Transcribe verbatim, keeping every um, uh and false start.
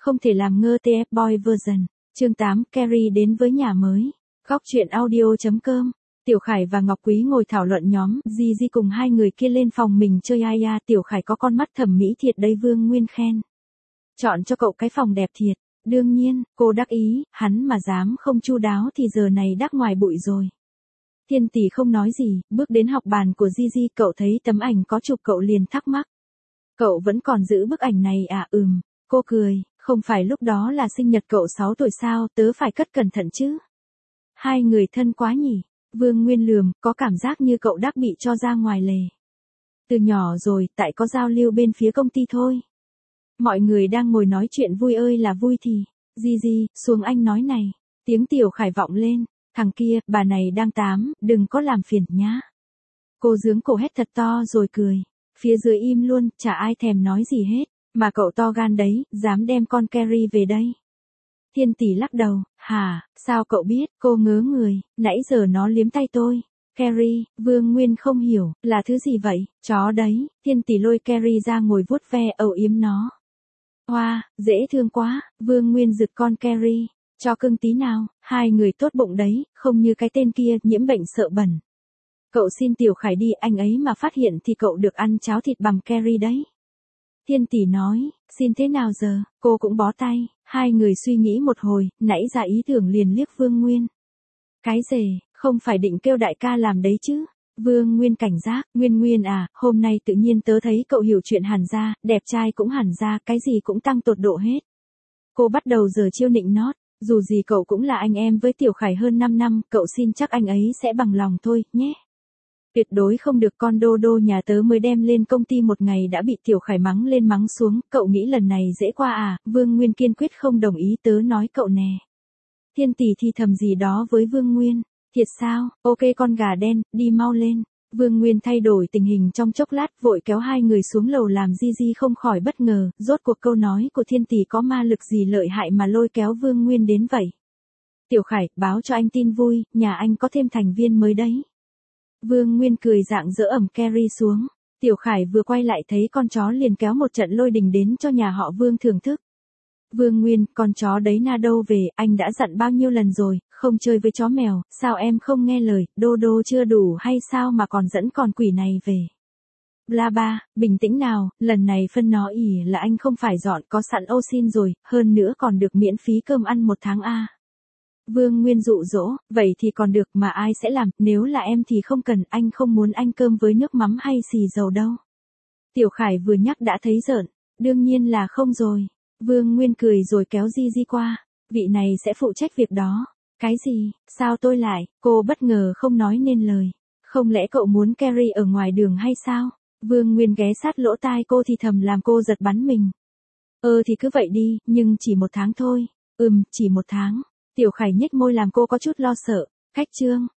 Không thể làm ngơ tê ép Boy version. Chương tám, Carrie đến với nhà mới. Góc truyện audio.com. Tiểu Khải và Ngọc Quý ngồi thảo luận nhóm, Gigi cùng hai người kia lên phòng mình chơi ai à, Tiểu Khải có con mắt thẩm mỹ thiệt đây, Vương Nguyên khen. Chọn cho cậu cái phòng đẹp thiệt. Đương nhiên, cô đắc ý, hắn mà dám không chu đáo thì giờ này đắc ngoài bụi rồi. Thiên Tỷ không nói gì, bước đến học bàn của Gigi, cậu thấy tấm ảnh có chụp cậu liền thắc mắc. Cậu vẫn còn giữ bức ảnh này à? Ừm, cô cười, không phải lúc đó là sinh nhật cậu sáu tuổi sao, tớ phải cất cẩn thận chứ. Hai người thân quá nhỉ. Vương Nguyên lườm, có cảm giác như cậu đắc bị cho ra ngoài lề. Từ nhỏ rồi, tại có giao lưu bên phía công ty thôi. Mọi người đang ngồi nói chuyện vui ơi là vui thì, Gigi, xuống anh nói này. Tiếng Tiểu Khải vọng lên, thằng kia, bà này đang tám, đừng có làm phiền nhá. Cô giương cổ hét thật to rồi cười. Phía dưới im luôn, chả ai thèm nói gì hết. Mà cậu to gan đấy, dám đem con Carrie về đây. Thiên Tỷ lắc đầu, hả, sao cậu biết? Cô ngớ người, nãy giờ nó liếm tay tôi. Carrie, Vương Nguyên không hiểu, là thứ gì vậy? Chó đấy. Thiên Tỷ lôi Carrie ra ngồi vuốt ve âu yếm nó. Hoa, wow, dễ thương quá. Vương Nguyên giựt con Carrie, cho cưng tí nào. Hai người tốt bụng đấy, không như cái tên kia, nhiễm bệnh sợ bẩn. Cậu xin Tiểu Khải đi, anh ấy mà phát hiện thì cậu được ăn cháo thịt bằm Carrie đấy. Thiên Tỷ nói, xin thế nào giờ? Cô cũng bó tay. Hai người suy nghĩ một hồi, nãy ra ý tưởng liền liếc Vương Nguyên. Cái rể, không phải định kêu đại ca làm đấy chứ? Vương Nguyên cảnh giác, Nguyên Nguyên à, hôm nay tự nhiên tớ thấy cậu hiểu chuyện hẳn ra, đẹp trai cũng hẳn ra, cái gì cũng tăng tột độ hết. Cô bắt đầu giờ chiêu nịnh nót, dù gì cậu cũng là anh em với Tiểu Khải hơn năm năm, cậu xin chắc anh ấy sẽ bằng lòng thôi, nhé. Tuyệt đối không được, con đô đô nhà tớ mới đem lên công ty một ngày đã bị Tiểu Khải mắng lên mắng xuống, cậu nghĩ lần này dễ qua à? Vương Nguyên kiên quyết không đồng ý, tớ nói cậu nè. Thiên Tỷ thì thầm gì đó với Vương Nguyên, thiệt sao, ok con gà đen, đi mau lên. Vương Nguyên thay đổi tình hình trong chốc lát, vội kéo hai người xuống lầu làm Gigi không khỏi bất ngờ, rốt cuộc câu nói của Thiên Tỷ có ma lực gì lợi hại mà lôi kéo Vương Nguyên đến vậy. Tiểu Khải, báo cho anh tin vui, nhà anh có thêm thành viên mới đấy. Vương Nguyên cười rạng rỡ ẩm Carrie xuống. Tiểu Khải vừa quay lại thấy con chó liền kéo một trận lôi đình đến cho nhà họ Vương thưởng thức. Vương Nguyên, con chó đấy na đâu về, anh đã dặn bao nhiêu lần rồi, không chơi với chó mèo, sao em không nghe lời, đô đô chưa đủ hay sao mà còn dẫn con quỷ này về. Bla ba, bình tĩnh nào, lần này phân nó ỉ là anh không phải dọn, có sẵn ô xin rồi, hơn nữa còn được miễn phí cơm ăn một tháng a. Vương Nguyên dụ dỗ, vậy thì còn được mà ai sẽ làm, nếu là em thì không cần, anh không muốn anh cơm với nước mắm hay xì dầu đâu. Tiểu Khải vừa nhắc đã thấy giỡn, đương nhiên là không rồi. Vương Nguyên cười rồi kéo Gigi qua, vị này sẽ phụ trách việc đó. Cái gì, sao tôi lại, cô bất ngờ không nói nên lời. Không lẽ cậu muốn Carrie ở ngoài đường hay sao? Vương Nguyên ghé sát lỗ tai cô thì thầm làm cô giật bắn mình. Ờ thì cứ vậy đi, nhưng chỉ một tháng thôi. Ừm, chỉ một tháng. Tiểu Khải nhếch môi làm cô có chút lo sợ. Cách chương.